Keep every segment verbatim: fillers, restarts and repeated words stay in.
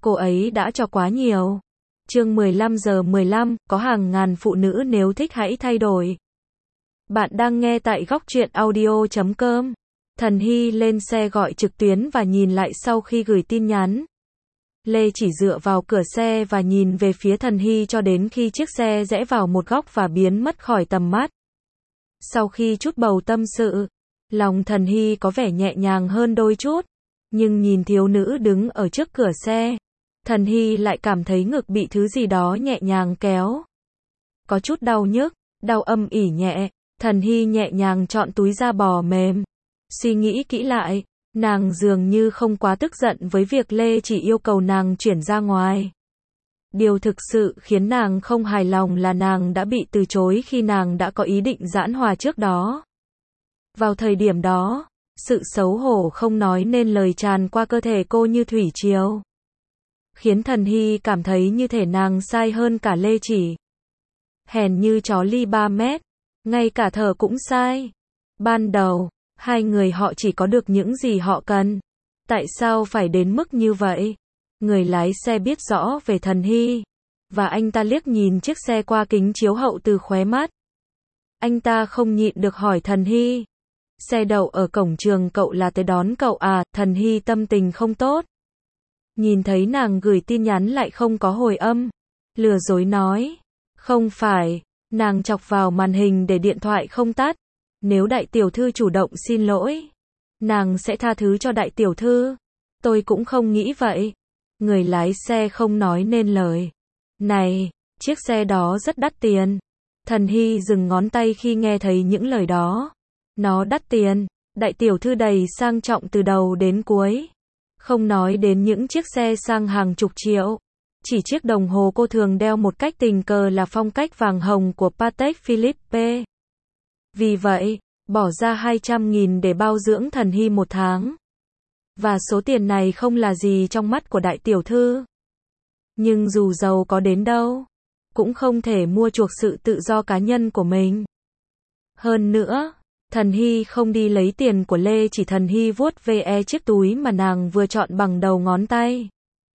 cô ấy đã cho quá nhiều. Chương mười lăm giờ mười lăm, có hàng ngàn phụ nữ nếu thích hãy thay đổi. Bạn đang nghe tại góc truyện audio chấm com. Thần Hy lên xe gọi trực tuyến và nhìn lại sau khi gửi tin nhắn. Lê chỉ dựa vào cửa xe và nhìn về phía Thần Hy cho đến khi chiếc xe rẽ vào một góc và biến mất khỏi tầm mắt. Sau khi chút bầu tâm sự, lòng Thần Hy có vẻ nhẹ nhàng hơn đôi chút, nhưng nhìn thiếu nữ đứng ở trước cửa xe, Thần Hy lại cảm thấy ngực bị thứ gì đó nhẹ nhàng kéo. Có chút đau nhức, đau âm ỉ nhẹ, Thần Hy nhẹ nhàng chọn túi da bò mềm. Suy nghĩ kỹ lại, nàng dường như không quá tức giận với việc Lê chỉ yêu cầu nàng chuyển ra ngoài. Điều thực sự khiến nàng không hài lòng là nàng đã bị từ chối khi nàng đã có ý định giãn hòa trước đó. Vào thời điểm đó, sự xấu hổ không nói nên lời tràn qua cơ thể cô như thủy triều, khiến Thần Hy cảm thấy như thể nàng sai hơn cả Lê chỉ. Hèn như chó ly ba mét, ngay cả thở cũng sai. Ban đầu, hai người họ chỉ có được những gì họ cần. Tại sao phải đến mức như vậy? Người lái xe biết rõ về Thần Hy, và anh ta liếc nhìn chiếc xe qua kính chiếu hậu từ khóe mắt. Anh ta không nhịn được hỏi Thần Hy, xe đậu ở cổng trường cậu là tới đón cậu à? Thần Hy tâm tình không tốt. Nhìn thấy nàng gửi tin nhắn lại không có hồi âm, lừa dối nói, không phải, nàng chọc vào màn hình để điện thoại không tắt. Nếu đại tiểu thư chủ động xin lỗi, nàng sẽ tha thứ cho đại tiểu thư. Tôi cũng không nghĩ vậy. Người lái xe không nói nên lời. Này, chiếc xe đó rất đắt tiền. Thần Hy dừng ngón tay khi nghe thấy những lời đó. Nó đắt tiền, đại tiểu thư đầy sang trọng từ đầu đến cuối. Không nói đến những chiếc xe sang hàng chục triệu. Chỉ chiếc đồng hồ cô thường đeo một cách tình cờ là phong cách vàng hồng của Patek Philippe. Vì vậy, bỏ ra hai trăm nghìn để bao dưỡng Thần Hy một tháng. Và số tiền này không là gì trong mắt của đại tiểu thư. Nhưng dù giàu có đến đâu, cũng không thể mua chuộc sự tự do cá nhân của mình. Hơn nữa, Thần Hy không đi lấy tiền của Lê chỉ. Thần Hy vuốt ve chiếc túi mà nàng vừa chọn bằng đầu ngón tay.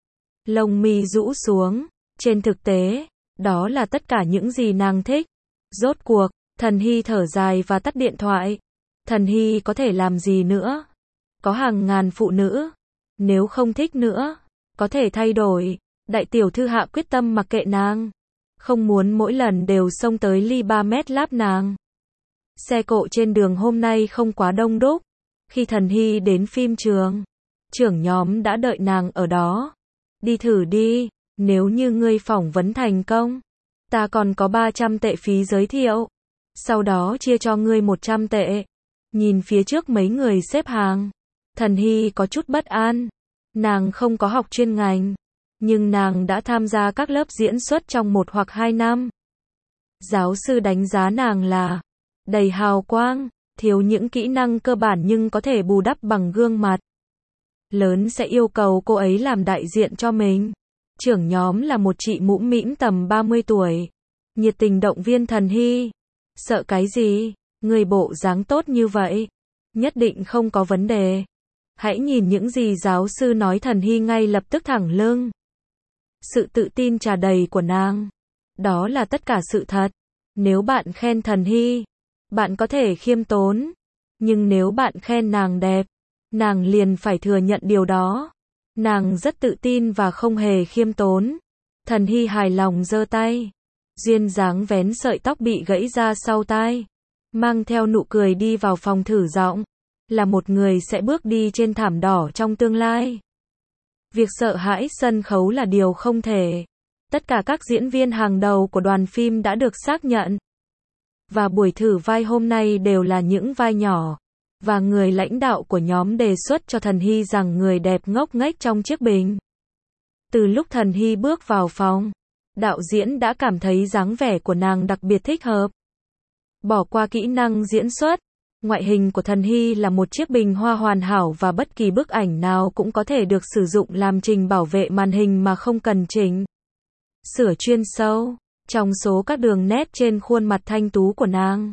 Lông mi rũ xuống, trên thực tế, đó là tất cả những gì nàng thích. Rốt cuộc, Thần Hy thở dài và tắt điện thoại. Thần Hy có thể làm gì nữa? Có hàng ngàn phụ nữ. Nếu không thích nữa, có thể thay đổi. Đại tiểu thư hạ quyết tâm mặc kệ nàng. Không muốn mỗi lần đều xông tới ly ba mét láp nàng. Xe cộ trên đường hôm nay không quá đông đúc. Khi Thần Hy đến phim trường, trưởng nhóm đã đợi nàng ở đó. Đi thử đi, nếu như ngươi phỏng vấn thành công, ta còn có ba trăm tệ phí giới thiệu. Sau đó chia cho ngươi một trăm tệ. Nhìn phía trước mấy người xếp hàng, Thần Hy có chút bất an. Nàng không có học chuyên ngành, nhưng nàng đã tham gia các lớp diễn xuất trong một hoặc hai năm. Giáo sư đánh giá nàng là đầy hào quang, thiếu những kỹ năng cơ bản nhưng có thể bù đắp bằng gương mặt lớn sẽ yêu cầu cô ấy làm đại diện cho mình. Trưởng nhóm là một chị mũm mĩm tầm ba mươi tuổi, nhiệt tình động viên Thần Hy. Sợ cái gì? Người bộ dáng tốt như vậy, nhất định không có vấn đề. Hãy nhìn những gì giáo sư nói. Thần Hy ngay lập tức thẳng lưng. Sự tự tin tràn đầy của nàng, đó là tất cả sự thật. Nếu bạn khen Thần Hy, bạn có thể khiêm tốn. Nhưng nếu bạn khen nàng đẹp, nàng liền phải thừa nhận điều đó. Nàng rất tự tin và không hề khiêm tốn. Thần Hy hài lòng giơ tay. Duyên dáng vén sợi tóc bị gãy ra sau tai, mang theo nụ cười đi vào phòng thử giọng. Là một người sẽ bước đi trên thảm đỏ trong tương lai. Việc sợ hãi sân khấu là điều không thể. Tất cả các diễn viên hàng đầu của đoàn phim đã được xác nhận. Và buổi thử vai hôm nay đều là những vai nhỏ. Và người lãnh đạo của nhóm đề xuất cho Thần Hy rằng người đẹp ngốc nghếch trong chiếc bình. Từ lúc Thần Hy bước vào phòng, đạo diễn đã cảm thấy dáng vẻ của nàng đặc biệt thích hợp. Bỏ qua kỹ năng diễn xuất, ngoại hình của Thần Hy là một chiếc bình hoa hoàn hảo và bất kỳ bức ảnh nào cũng có thể được sử dụng làm trình bảo vệ màn hình mà không cần chỉnh sửa chuyên sâu. Trong số các đường nét trên khuôn mặt thanh tú của nàng,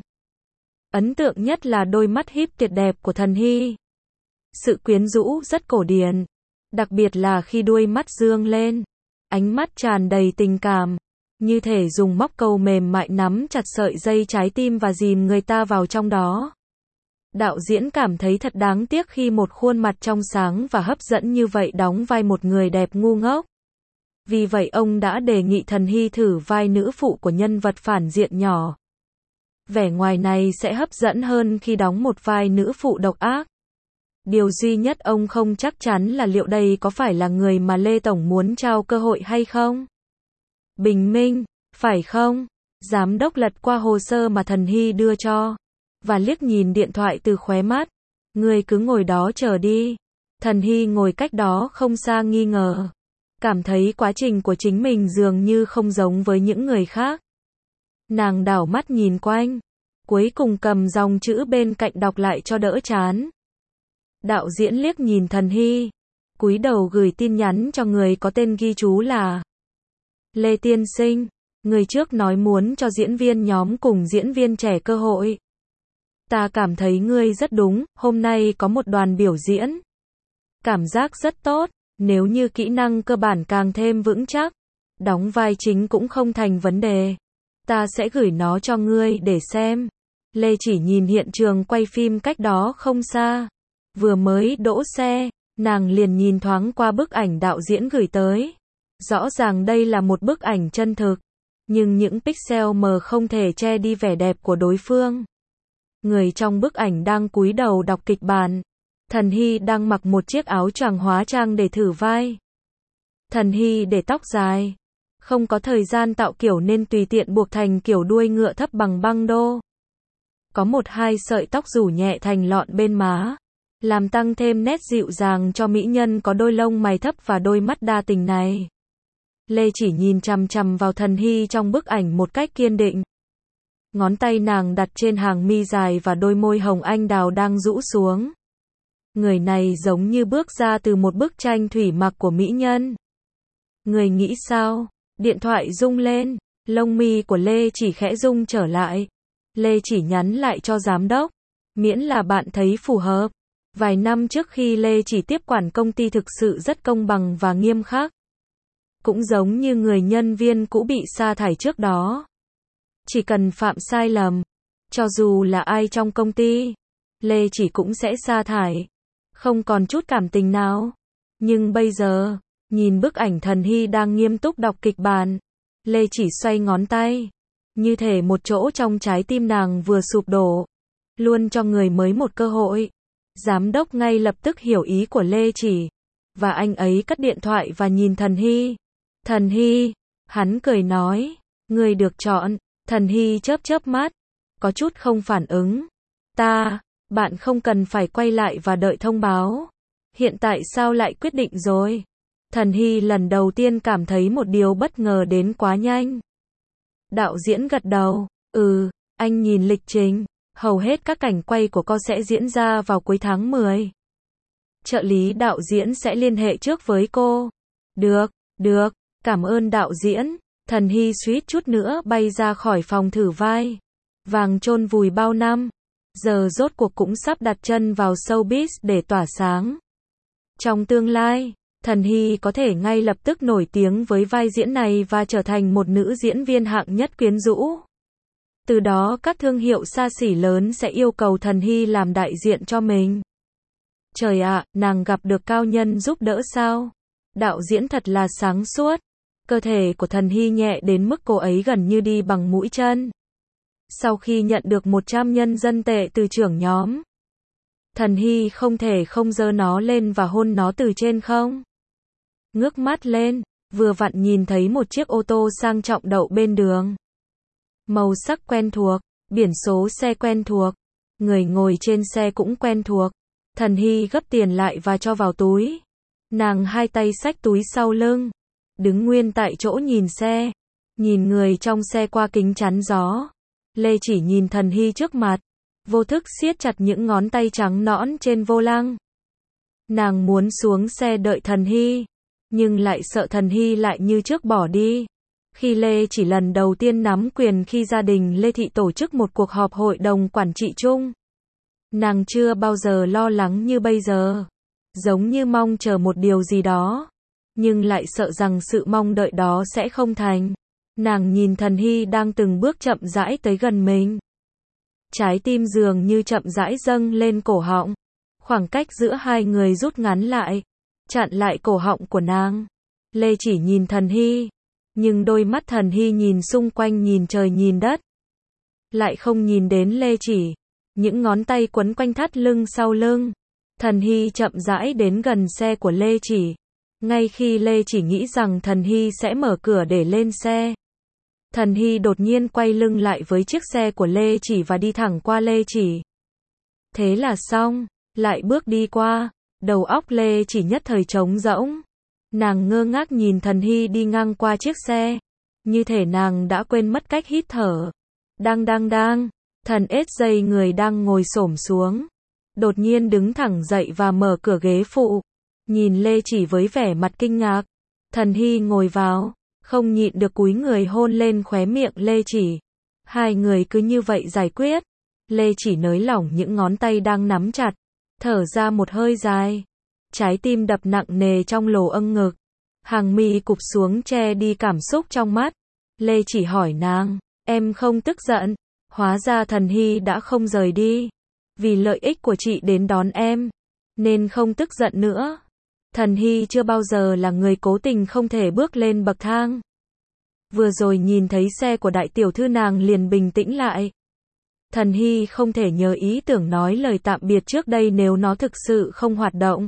ấn tượng nhất là đôi mắt híp tuyệt đẹp của Thần Hy. Sự quyến rũ rất cổ điển, Đặc biệt là khi đuôi mắt dương lên, ánh mắt tràn đầy tình cảm, như thể dùng móc câu mềm mại nắm chặt sợi dây trái tim và dìm người ta vào trong đó. Đạo diễn cảm thấy thật đáng tiếc khi một khuôn mặt trong sáng và hấp dẫn như vậy đóng vai một người đẹp ngu ngốc. Vì vậy ông đã đề nghị Thần Hy thử vai nữ phụ của nhân vật phản diện nhỏ. Vẻ ngoài này sẽ hấp dẫn hơn khi đóng một vai nữ phụ độc ác. Điều duy nhất ông không chắc chắn là liệu đây có phải là người mà Lê Tổng muốn trao cơ hội hay không? Bình minh, phải không? Giám đốc lật qua hồ sơ mà Thần Hy đưa cho, và liếc nhìn điện thoại từ khóe mắt. Ngươi cứ ngồi đó chờ đi. Thần Hy ngồi cách đó không xa nghi ngờ. Cảm thấy quá trình của chính mình dường như không giống với những người khác. Nàng đảo mắt nhìn quanh, cuối cùng cầm dòng chữ bên cạnh đọc lại cho đỡ chán. Đạo diễn liếc nhìn Thần Hy, cúi đầu gửi tin nhắn cho người có tên ghi chú là Lê Tiên Sinh, người trước nói muốn cho diễn viên nhóm cùng diễn viên trẻ cơ hội. Ta cảm thấy ngươi rất đúng, hôm nay có một đoàn biểu diễn. Cảm giác rất tốt, nếu như kỹ năng cơ bản càng thêm vững chắc, đóng vai chính cũng không thành vấn đề. Ta sẽ gửi nó cho ngươi để xem. Lê chỉ nhìn hiện trường quay phim cách đó không xa. Vừa mới đỗ xe, nàng liền nhìn thoáng qua bức ảnh đạo diễn gửi tới. Rõ ràng đây là một bức ảnh chân thực, nhưng những pixel mờ không thể che đi vẻ đẹp của đối phương. Người trong bức ảnh đang cúi đầu đọc kịch bản. Thần Hy đang mặc một chiếc áo choàng hóa trang để thử vai. Thần Hy để tóc dài, không có thời gian tạo kiểu nên tùy tiện buộc thành kiểu đuôi ngựa thấp bằng băng đô. Có một hai sợi tóc rủ nhẹ thành lọn bên má, làm tăng thêm nét dịu dàng cho mỹ nhân có đôi lông mày thấp và đôi mắt đa tình này. Lê chỉ nhìn chằm chằm vào Thần Hy trong bức ảnh một cách kiên định. Ngón tay nàng đặt trên hàng mi dài và đôi môi hồng anh đào đang rũ xuống. Người này giống như bước ra từ một bức tranh thủy mặc của mỹ nhân. Người nghĩ sao? Điện thoại rung lên, lông mi của Lê chỉ khẽ rung trở lại. Lê chỉ nhắn lại cho giám đốc, miễn là bạn thấy phù hợp. Vài năm trước khi Lê chỉ tiếp quản công ty thực sự rất công bằng và nghiêm khắc. Cũng giống như người nhân viên cũ bị sa thải trước đó. Chỉ cần phạm sai lầm, cho dù là ai trong công ty, Lê chỉ cũng sẽ sa thải. Không còn chút cảm tình nào. Nhưng bây giờ, nhìn bức ảnh Thần Hy đang nghiêm túc đọc kịch bản, Lê chỉ xoay ngón tay. Như thể một chỗ trong trái tim nàng vừa sụp đổ. Luôn cho người mới một cơ hội. Giám đốc ngay lập tức hiểu ý của Lê chỉ. Và anh ấy cất điện thoại và nhìn Thần Hy. Thần Hy, hắn cười nói, người được chọn. Thần Hy chớp chớp mắt, có chút không phản ứng. Ta, bạn không cần phải quay lại và đợi thông báo. Hiện tại sao lại quyết định rồi? Thần Hy lần đầu tiên cảm thấy một điều bất ngờ đến quá nhanh. Đạo diễn gật đầu, ừ, anh nhìn lịch trình, hầu hết các cảnh quay của cô sẽ diễn ra vào cuối tháng mười. Trợ lý đạo diễn sẽ liên hệ trước với cô. Được, được, cảm ơn đạo diễn. Thần Hy suýt chút nữa bay ra khỏi phòng thử vai. Vàng chôn vùi bao năm, giờ rốt cuộc cũng sắp đặt chân vào showbiz để tỏa sáng. Trong tương lai, Thần Hy có thể ngay lập tức nổi tiếng với vai diễn này và trở thành một nữ diễn viên hạng nhất quyến rũ. Từ đó các thương hiệu xa xỉ lớn sẽ yêu cầu Thần Hy làm đại diện cho mình. Trời ạ, nàng gặp được cao nhân giúp đỡ sao? Đạo diễn thật là sáng suốt. Cơ thể của Thần Hy nhẹ đến mức cô ấy gần như đi bằng mũi chân. Sau khi nhận được một trăm nhân dân tệ từ trưởng nhóm, Thần Hy không thể không giơ nó lên và hôn nó từ trên không. Ngước mắt lên, vừa vặn nhìn thấy một chiếc ô tô sang trọng đậu bên đường. Màu sắc quen thuộc, biển số xe quen thuộc, người ngồi trên xe cũng quen thuộc. Thần Hy gấp tiền lại và cho vào túi. Nàng hai tay xách túi sau lưng, đứng nguyên tại chỗ nhìn xe, nhìn người trong xe qua kính chắn gió. Lê chỉ nhìn Thần Hy trước mặt, vô thức siết chặt những ngón tay trắng nõn trên vô lăng. Nàng muốn xuống xe đợi Thần Hy, nhưng lại sợ Thần Hy lại như trước bỏ đi. Khi Lê chỉ lần đầu tiên nắm quyền khi gia đình Lê Thị tổ chức một cuộc họp hội đồng quản trị chung, nàng chưa bao giờ lo lắng như bây giờ. giống như mong chờ một điều gì đó, nhưng lại sợ rằng sự mong đợi đó sẽ không thành. Nàng nhìn Thần Hy đang từng bước chậm rãi tới gần mình. Trái tim dường như chậm rãi dâng lên cổ họng. Khoảng cách giữa hai người rút ngắn lại, chặn lại cổ họng của nàng. Lê Chỉ nhìn Thần Hy, nhưng đôi mắt Thần Hy nhìn xung quanh, nhìn trời nhìn đất, lại không nhìn đến Lê Chỉ. Những ngón tay quấn quanh thắt lưng sau lưng. Thần Hy chậm rãi đến gần xe của Lê Chỉ. Ngay khi Lê Chỉ nghĩ rằng Thần Hy sẽ mở cửa để lên xe, Thần Hy đột nhiên quay lưng lại với chiếc xe của Lê Chỉ và đi thẳng qua Lê Chỉ. Thế là xong, lại bước đi qua, đầu óc Lê Chỉ nhất thời trống rỗng. Nàng ngơ ngác nhìn Thần Hy đi ngang qua chiếc xe, như thể nàng đã quên mất cách hít thở. Đang đang đang, Thần ết dây người đang ngồi xổm xuống, đột nhiên đứng thẳng dậy và mở cửa ghế phụ, nhìn Lê Chỉ với vẻ mặt kinh ngạc. Thần Hy ngồi vào, không nhịn được cúi người hôn lên khóe miệng Lê Chỉ. Hai người cứ như vậy giải quyết. Lê Chỉ nới lỏng những ngón tay đang nắm chặt, thở ra một hơi dài. Trái tim đập nặng nề trong lỗ âng ngực, hàng mi cụp xuống che đi cảm xúc trong mắt. Lê Chỉ hỏi nàng, em không tức giận? Hóa ra Thần Hy đã không rời đi, vì lợi ích của chị đến đón em, nên không tức giận nữa. Thần Hy chưa bao giờ là người cố tình không thể bước lên bậc thang. Vừa rồi nhìn thấy xe của đại tiểu thư nàng liền bình tĩnh lại. Thần Hy không thể nhớ ý tưởng nói lời tạm biệt trước đây nếu nó thực sự không hoạt động.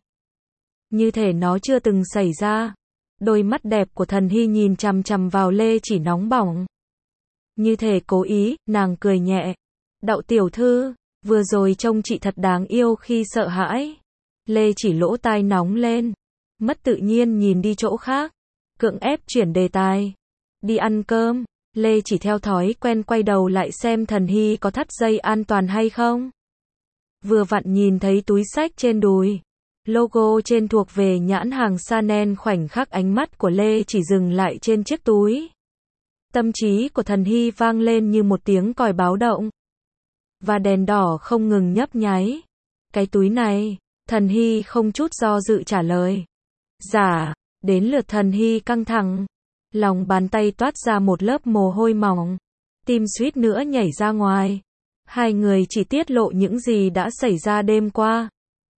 Như thể nó chưa từng xảy ra. Đôi mắt đẹp của Thần Hy nhìn chằm chằm vào Lê Chỉ nóng bỏng. Như thể cố ý, nàng cười nhẹ. Đạo tiểu thư, vừa rồi trông chị thật đáng yêu khi sợ hãi. Lê Chỉ lỗ tai nóng lên, mất tự nhiên nhìn đi chỗ khác, cưỡng ép chuyển đề tài. Đi ăn cơm. Lê Chỉ theo thói quen quay đầu lại xem Thần Hy có thắt dây an toàn hay không. Vừa vặn nhìn thấy túi xách trên đùi, logo trên thuộc về nhãn hàng Chanel. Khoảnh khắc ánh mắt của Lê Chỉ dừng lại trên chiếc túi. Tâm trí của Thần Hy vang lên như một tiếng còi báo động, và đèn đỏ không ngừng nhấp nháy. Cái túi này, Thần Hy không chút do dự trả lời. Dạ. Đến lượt Thần Hy căng thẳng, lòng bàn tay toát ra một lớp mồ hôi mỏng, tim suýt nữa nhảy ra ngoài. Hai người chỉ tiết lộ những gì đã xảy ra đêm qua,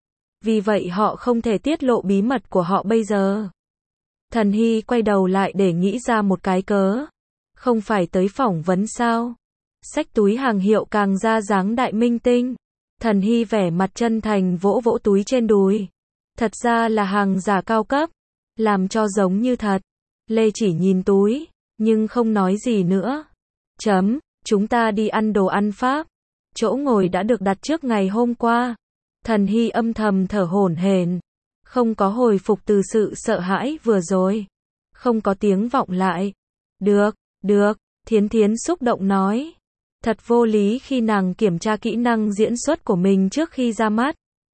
vì vậy họ không thể tiết lộ bí mật của họ bây giờ. Thần Hy quay đầu lại để nghĩ ra một cái cớ. Không phải tới phỏng vấn sao? Xách túi hàng hiệu càng ra dáng đại minh tinh. Thần Hy vẻ mặt chân thành vỗ vỗ túi trên đùi. Thật ra là hàng giả cao cấp, làm cho giống như thật. Lê Chỉ nhìn túi, nhưng không nói gì nữa. Chấm, chúng ta đi ăn đồ ăn Pháp. Chỗ ngồi đã được đặt trước ngày hôm qua. Thần Hy âm thầm thở hổn hển, không có hồi phục từ sự sợ hãi vừa rồi. Không có tiếng vọng lại. Được, được, Thiến Thiến xúc động nói. Thật vô lý khi nàng kiểm tra kỹ năng diễn xuất của mình trước khi ra mắt,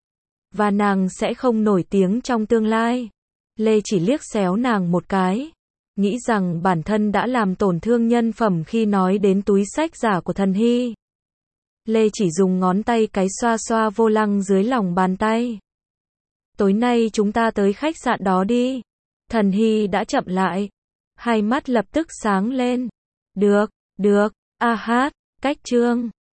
và nàng sẽ không nổi tiếng trong tương lai. Lê Chỉ liếc xéo nàng một cái, nghĩ rằng bản thân đã làm tổn thương nhân phẩm khi nói đến túi xách giả của Thần Hy. Lê Chỉ dùng ngón tay cái xoa xoa vô lăng dưới lòng bàn tay. Tối nay chúng ta tới khách sạn đó đi. Thần Hy đã chậm lại, hai mắt lập tức sáng lên. Được, được, a hát, cách chương.